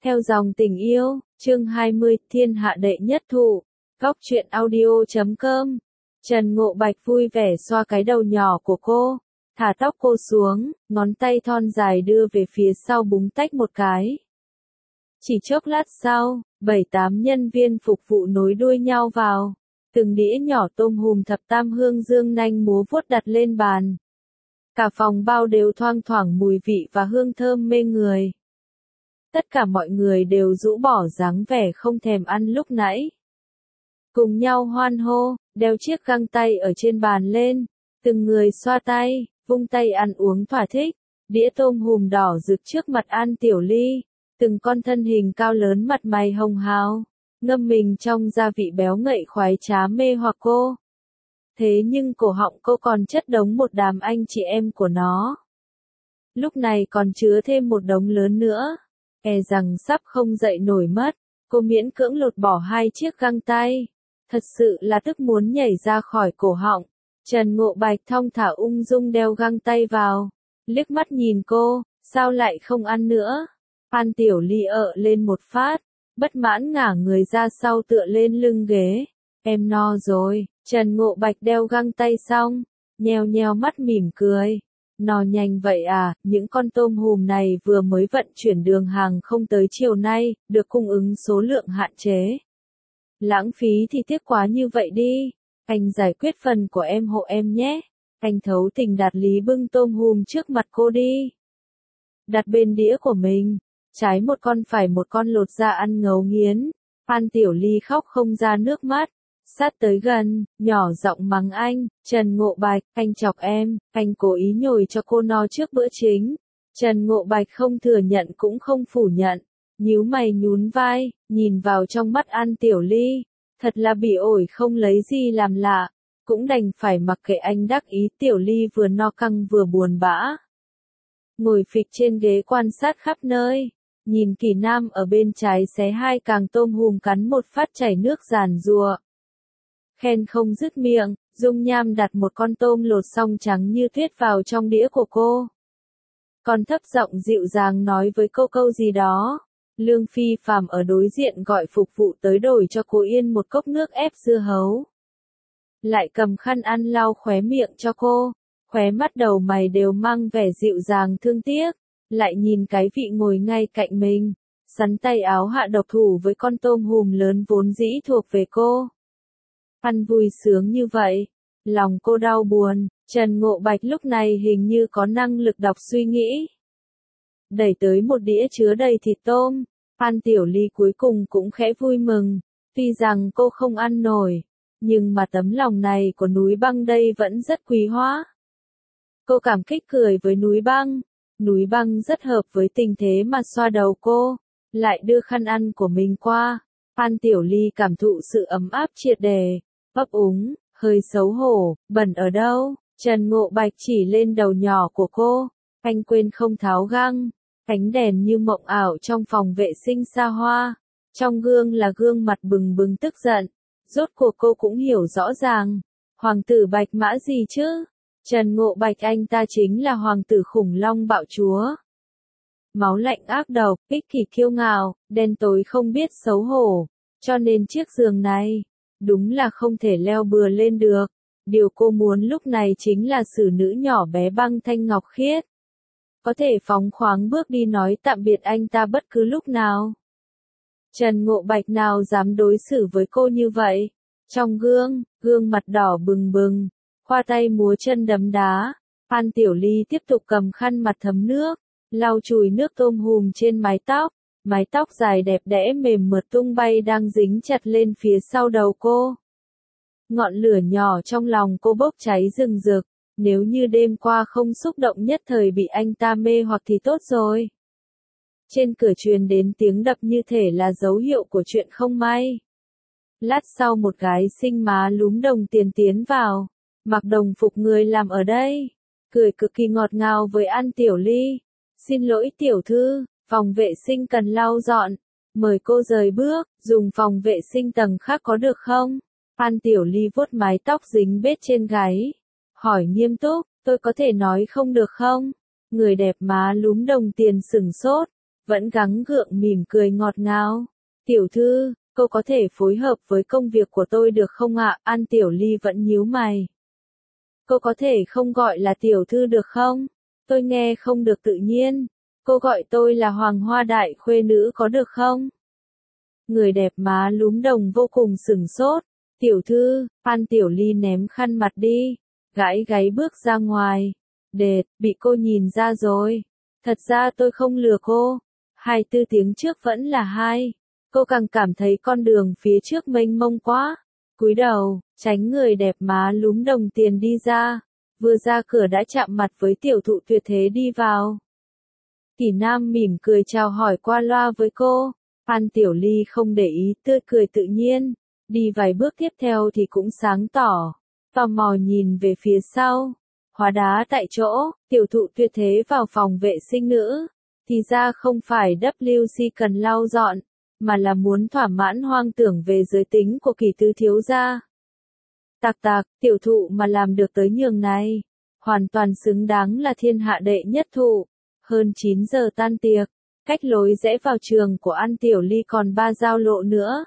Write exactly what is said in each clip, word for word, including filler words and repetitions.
Theo dòng tình yêu, chương hai mươi, thiên hạ đệ nhất thụ, góc truyện audio chấm com. Trần Ngộ Bạch vui vẻ xoa cái đầu nhỏ của cô, thả tóc cô xuống, ngón tay thon dài đưa về phía sau búng tách một cái. Chỉ chốc lát sau, bảy tám nhân viên phục vụ nối đuôi nhau vào, từng đĩa nhỏ tôm hùm thập tam hương dương nanh múa vuốt đặt lên bàn. Cả phòng bao đều thoang thoảng mùi vị và hương thơm mê người. Tất cả mọi người đều rũ bỏ dáng vẻ không thèm ăn lúc nãy. Cùng nhau hoan hô, đeo chiếc găng tay ở trên bàn lên, từng người xoa tay, vung tay ăn uống thỏa thích, đĩa tôm hùm đỏ rực trước mặt An Tiểu Ly, từng con thân hình cao lớn mặt mày hồng hào, ngâm mình trong gia vị béo ngậy khoái trá mê hoặc cô. Thế nhưng cổ họng cô còn chất đống một đám anh chị em của nó. Lúc này còn chứa thêm một đống lớn nữa, e rằng sắp không dậy nổi mất, cô miễn cưỡng lột bỏ hai chiếc găng tay. Thật sự là tức muốn nhảy ra khỏi cổ họng. Trần Ngộ Bạch thong thả ung dung đeo găng tay vào, liếc mắt nhìn cô, sao lại không ăn nữa? An Tiểu Ly ợ lên một phát, bất mãn ngả người ra sau tựa lên lưng ghế. Em no rồi. Trần Ngộ Bạch đeo găng tay xong, nheo nheo mắt mỉm cười. No nhanh vậy à, những con tôm hùm này vừa mới vận chuyển đường hàng không tới chiều nay, được cung ứng số lượng hạn chế. Lãng phí thì tiếc quá như vậy đi, anh giải quyết phần của em hộ em nhé. Anh thấu tình đạt lý bưng tôm hùm trước mặt cô đi. Đặt bên đĩa của mình, trái một con phải một con lột ra ăn ngấu nghiến. An Tiểu Ly khóc không ra nước mắt. Sát tới gần, nhỏ giọng mắng anh, Trần Ngộ Bạch, anh chọc em, anh cố ý nhồi cho cô no trước bữa chính. Trần Ngộ Bạch không thừa nhận cũng không phủ nhận, nhíu mày nhún vai, nhìn vào trong mắt An Tiểu Ly, thật là bị ổi không lấy gì làm lạ, cũng đành phải mặc kệ anh đắc ý. Tiểu Ly vừa no căng vừa buồn bã. Ngồi phịch trên ghế quan sát khắp nơi, nhìn Kỳ Nam ở bên trái xé hai càng tôm hùm cắn một phát chảy nước giàn giụa. Khen không dứt miệng, Dung Nham đặt một con tôm lột xong trắng như tuyết vào trong đĩa của cô. Còn thấp giọng dịu dàng nói với cô câu gì đó. Lương Phi Phàm ở đối diện gọi phục vụ tới đổi cho cô Yên một cốc nước ép dưa hấu. Lại cầm khăn ăn lau khóe miệng cho cô, khóe mắt đầu mày đều mang vẻ dịu dàng thương tiếc, lại nhìn cái vị ngồi ngay cạnh mình, sắn tay áo hạ độc thủ với con tôm hùm lớn vốn dĩ thuộc về cô. Ăn vui sướng như vậy, lòng cô đau buồn. Trần Ngộ Bạch lúc này hình như có năng lực đọc suy nghĩ. Đẩy tới một đĩa chứa đầy thịt tôm, An Tiểu Ly cuối cùng cũng khẽ vui mừng, tuy rằng cô không ăn nổi, nhưng mà tấm lòng này của núi băng đây vẫn rất quý hóa. Cô cảm kích cười với núi băng, núi băng rất hợp với tình thế mà xoa đầu cô, lại đưa khăn ăn của mình qua. An Tiểu Ly cảm thụ sự ấm áp triệt để, ấp úng, hơi xấu hổ, bẩn ở đâu? Trần Ngộ Bạch chỉ lên đầu nhỏ của cô, anh quên không tháo găng, ánh đèn như mộng ảo trong phòng vệ sinh xa hoa, trong gương là gương mặt bừng bừng tức giận, rốt cuộc cô cũng hiểu rõ ràng, hoàng tử Bạch Mã gì chứ? Trần Ngộ Bạch anh ta chính là hoàng tử khủng long bạo chúa. Máu lạnh ác độc, ích kỷ kiêu ngạo, đen tối không biết xấu hổ, cho nên chiếc giường này, đúng là không thể leo bừa lên được. Điều cô muốn lúc này chính là xử nữ nhỏ bé băng thanh ngọc khiết. Có thể phóng khoáng bước đi nói tạm biệt anh ta bất cứ lúc nào. Trần Ngộ Bạch nào dám đối xử với cô như vậy. Trong gương, gương mặt đỏ bừng bừng, khoa tay múa chân đấm đá. An Tiểu Ly tiếp tục cầm khăn mặt thấm nước, lau chùi nước tôm hùm trên mái tóc. Mái tóc dài đẹp đẽ mềm mượt tung bay đang dính chặt lên phía sau đầu cô. Ngọn lửa nhỏ trong lòng cô bốc cháy rừng rực, nếu như đêm qua không xúc động nhất thời bị anh ta mê hoặc thì tốt rồi. Trên cửa truyền đến tiếng đập như thể là dấu hiệu của chuyện không may. Lát sau một gái xinh má lúm đồng tiền tiến vào, mặc đồng phục người làm ở đây, cười cực kỳ ngọt ngào với An Tiểu Ly. Xin lỗi tiểu thư, phòng vệ sinh cần lau dọn, mời cô rời bước, dùng phòng vệ sinh tầng khác có được không? An Tiểu Ly vuốt mái tóc dính bết trên gáy, hỏi nghiêm túc, tôi có thể nói không được không? Người đẹp má lúm đồng tiền sửng sốt, vẫn gắng gượng mỉm cười ngọt ngào. Tiểu thư, cô có thể phối hợp với công việc của tôi được không ạ? An Tiểu Ly vẫn nhíu mày. Cô có thể không gọi là tiểu thư được không? Tôi nghe không được tự nhiên. Cô gọi tôi là Hoàng Hoa Đại Khuê Nữ có được không? Người đẹp má lúm đồng vô cùng sửng sốt. Tiểu thư, An Tiểu Ly ném khăn mặt đi. Gãi gáy bước ra ngoài. Đệt, bị cô nhìn ra rồi. Thật ra tôi không lừa cô. Hai tư tiếng trước vẫn là hai. Cô càng cảm thấy con đường phía trước mênh mông quá. Cúi đầu, tránh người đẹp má lúm đồng tiền đi ra. Vừa ra cửa đã chạm mặt với tiểu thụ tuyệt thế đi vào. Kỷ Nam mỉm cười chào hỏi qua loa với cô. An Tiểu Ly không để ý, tươi cười tự nhiên. Đi vài bước tiếp theo thì cũng sáng tỏ. Tò mò nhìn về phía sau. Hóa đá tại chỗ, tiểu thụ tuyệt thế vào phòng vệ sinh nữ. Thì ra không phải W C cần lau dọn, mà là muốn thỏa mãn hoang tưởng về giới tính của Kỷ tứ thiếu gia. Tạc tạc, tiểu thụ mà làm được tới nhường này. Hoàn toàn xứng đáng là thiên hạ đệ nhất thụ. Hơn chín giờ tan tiệc, cách lối rẽ vào trường của An Tiểu Ly còn ba giao lộ nữa.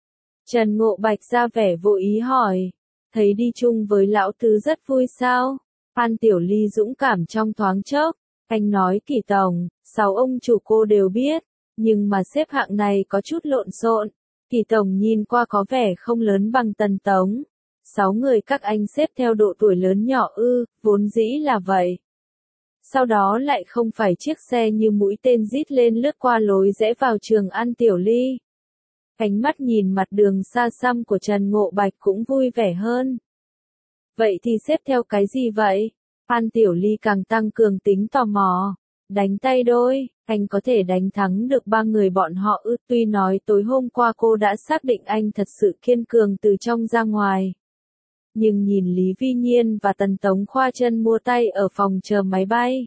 Trần Ngộ Bạch ra vẻ vô ý hỏi. Thấy đi chung với lão tứ rất vui sao? An Tiểu Ly dũng cảm trong thoáng chốc. Anh nói Kỷ tổng, sáu ông chủ cô đều biết. Nhưng mà xếp hạng này có chút lộn xộn. Kỷ tổng nhìn qua có vẻ không lớn bằng Tần Tống. Sáu người các anh xếp theo độ tuổi lớn nhỏ ư, vốn dĩ là vậy. Sau đó lại không phải chiếc xe như mũi tên rít lên lướt qua lối rẽ vào trường An Tiểu Ly. Ánh mắt nhìn mặt đường xa xăm của Trần Ngộ Bạch cũng vui vẻ hơn. Vậy thì xếp theo cái gì vậy? An Tiểu Ly càng tăng cường tính tò mò. Đánh tay đôi, anh có thể đánh thắng được ba người bọn họ ư? Tuy nói tối hôm qua cô đã xác định anh thật sự kiên cường từ trong ra ngoài. Nhưng nhìn Lý Vi Nhiên và Tần Tống khoa chân mua tay ở phòng chờ máy bay.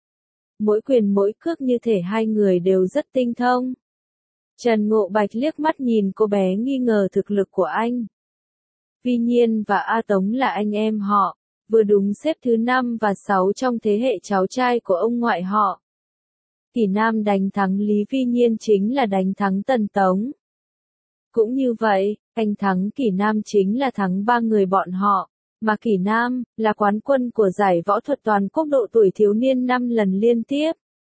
Mỗi quyền mỗi cước như thể hai người đều rất tinh thông. Trần Ngộ Bạch liếc mắt nhìn cô bé nghi ngờ thực lực của anh. Vi Nhiên và A Tống là anh em họ, vừa đúng xếp thứ năm và sáu trong thế hệ cháu trai của ông ngoại họ. Kỷ Nam đánh thắng Lý Vi Nhiên chính là đánh thắng Tần Tống. Cũng như vậy, anh thắng Kỷ Nam chính là thắng ba người bọn họ, mà Kỷ Nam là quán quân của giải võ thuật toàn quốc độ tuổi thiếu niên năm lần liên tiếp.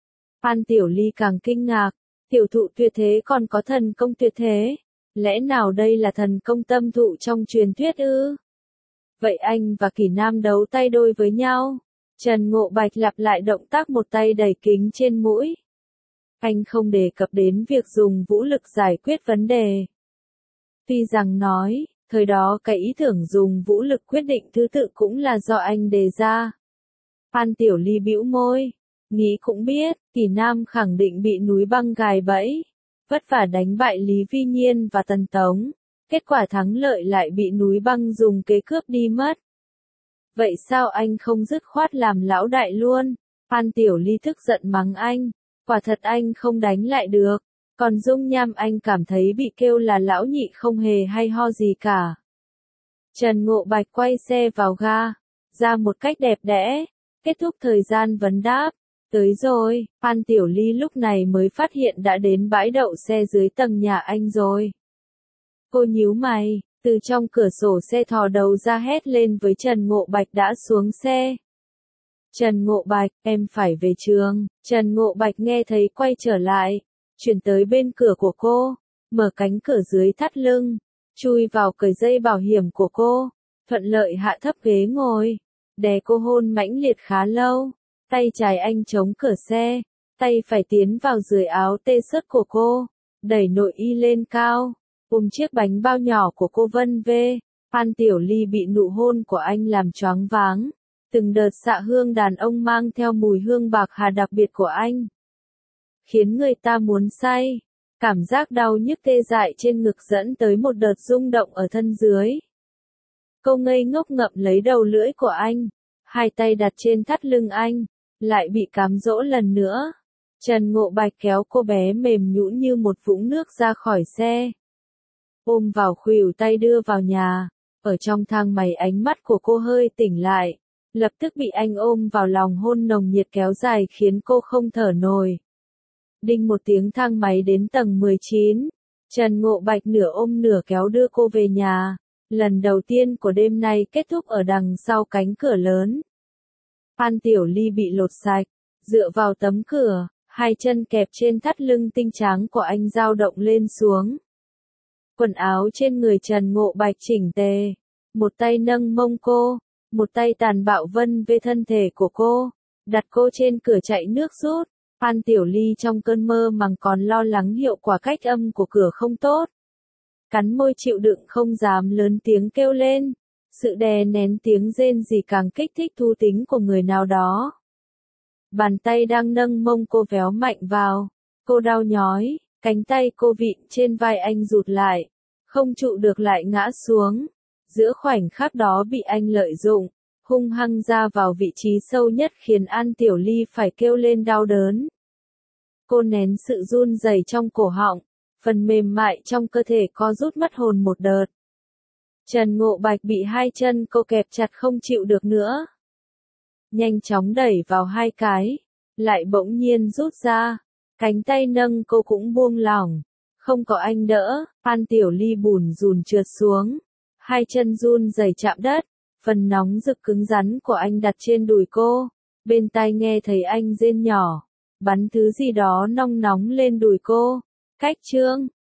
An Tiểu Ly càng kinh ngạc, tiểu thụ tuyệt thế còn có thần công tuyệt thế, lẽ nào đây là thần công tâm thụ trong truyền thuyết ư? Vậy anh và Kỷ Nam đấu tay đôi với nhau. Trần Ngộ Bạch lặp lại động tác một tay đẩy kính trên mũi. Anh không đề cập đến việc dùng vũ lực giải quyết vấn đề. Tuy rằng nói, thời đó cái ý tưởng dùng vũ lực quyết định thứ tự cũng là do anh đề ra. An Tiểu Ly bĩu môi, nghĩ cũng biết, Kỷ Nam khẳng định bị núi băng gài bẫy, vất vả đánh bại Lý Vi Nhiên và Tần Tống, kết quả thắng lợi lại bị núi băng dùng kế cướp đi mất. Vậy sao anh không dứt khoát làm lão đại luôn? An Tiểu Ly tức giận mắng anh, quả thật anh không đánh lại được. Còn dung nham anh cảm thấy bị kêu là lão nhị không hề hay ho gì cả. Trần Ngộ Bạch quay xe vào ga, ra một cách đẹp đẽ, kết thúc thời gian vấn đáp. Tới rồi, An Tiểu Ly lúc này mới phát hiện đã đến bãi đậu xe dưới tầng nhà anh rồi. Cô nhíu mày, từ trong cửa sổ xe thò đầu ra hét lên với Trần Ngộ Bạch đã xuống xe. Trần Ngộ Bạch, em phải về trường. Trần Ngộ Bạch nghe thấy quay trở lại. Chuyển tới bên cửa của cô, mở cánh cửa dưới thắt lưng, chui vào cởi dây bảo hiểm của cô, thuận lợi hạ thấp ghế ngồi, đè cô hôn mãnh liệt khá lâu, tay trái anh chống cửa xe, tay phải tiến vào dưới áo tê sớt của cô, đẩy nội y lên cao, ôm chiếc bánh bao nhỏ của cô vân vê. An Tiểu Ly bị nụ hôn của anh làm choáng váng, từng đợt xạ hương đàn ông mang theo mùi hương bạc hà đặc biệt của anh. Khiến người ta muốn say, cảm giác đau nhức tê dại trên ngực dẫn tới một đợt rung động ở thân dưới. Cô ngây ngốc ngậm lấy đầu lưỡi của anh, hai tay đặt trên thắt lưng anh, lại bị cám dỗ lần nữa. Trần Ngộ Bạch kéo cô bé mềm nhũn như một vũng nước ra khỏi xe. Ôm vào khuỷu tay đưa vào nhà, ở trong thang máy ánh mắt của cô hơi tỉnh lại, lập tức bị anh ôm vào lòng hôn nồng nhiệt kéo dài khiến cô không thở nổi. Đinh một tiếng thang máy đến tầng mười chín. Trần Ngộ Bạch nửa ôm nửa kéo đưa cô về nhà. Lần đầu tiên của đêm nay kết thúc ở đằng sau cánh cửa lớn. Phan Tiểu Ly bị lột sạch, dựa vào tấm cửa, hai chân kẹp trên thắt lưng tinh tráng của anh dao động lên xuống. Quần áo trên người Trần Ngộ Bạch chỉnh tề, một tay nâng mông cô, một tay tàn bạo vân về thân thể của cô, đặt cô trên cửa chạy nước rút. Phan Tiểu Ly trong cơn mơ màng còn lo lắng hiệu quả cách âm của cửa không tốt. Cắn môi chịu đựng không dám lớn tiếng kêu lên. Sự đè nén tiếng rên rỉ càng kích thích thú tính của người nào đó. Bàn tay đang nâng mông cô véo mạnh vào. Cô đau nhói, cánh tay cô vịn trên vai anh rụt lại. Không trụ được lại ngã xuống. Giữa khoảnh khắc đó bị anh lợi dụng, hung hăng ra vào vị trí sâu nhất khiến An Tiểu Ly phải kêu lên đau đớn. Cô nén sự run rẩy trong cổ họng, phần mềm mại trong cơ thể co rút mất hồn một đợt. Trần Ngộ Bạch bị hai chân cô kẹp chặt không chịu được nữa. Nhanh chóng đẩy vào hai cái, lại bỗng nhiên rút ra, cánh tay nâng cô cũng buông lỏng. Không có anh đỡ, Phan Tiểu Ly bùn rùn trượt xuống, hai chân run rẩy chạm đất, phần nóng rực cứng rắn của anh đặt trên đùi cô, bên tai nghe thấy anh rên nhỏ, bắn thứ gì đó nong nóng lên đùi cô. Cách chương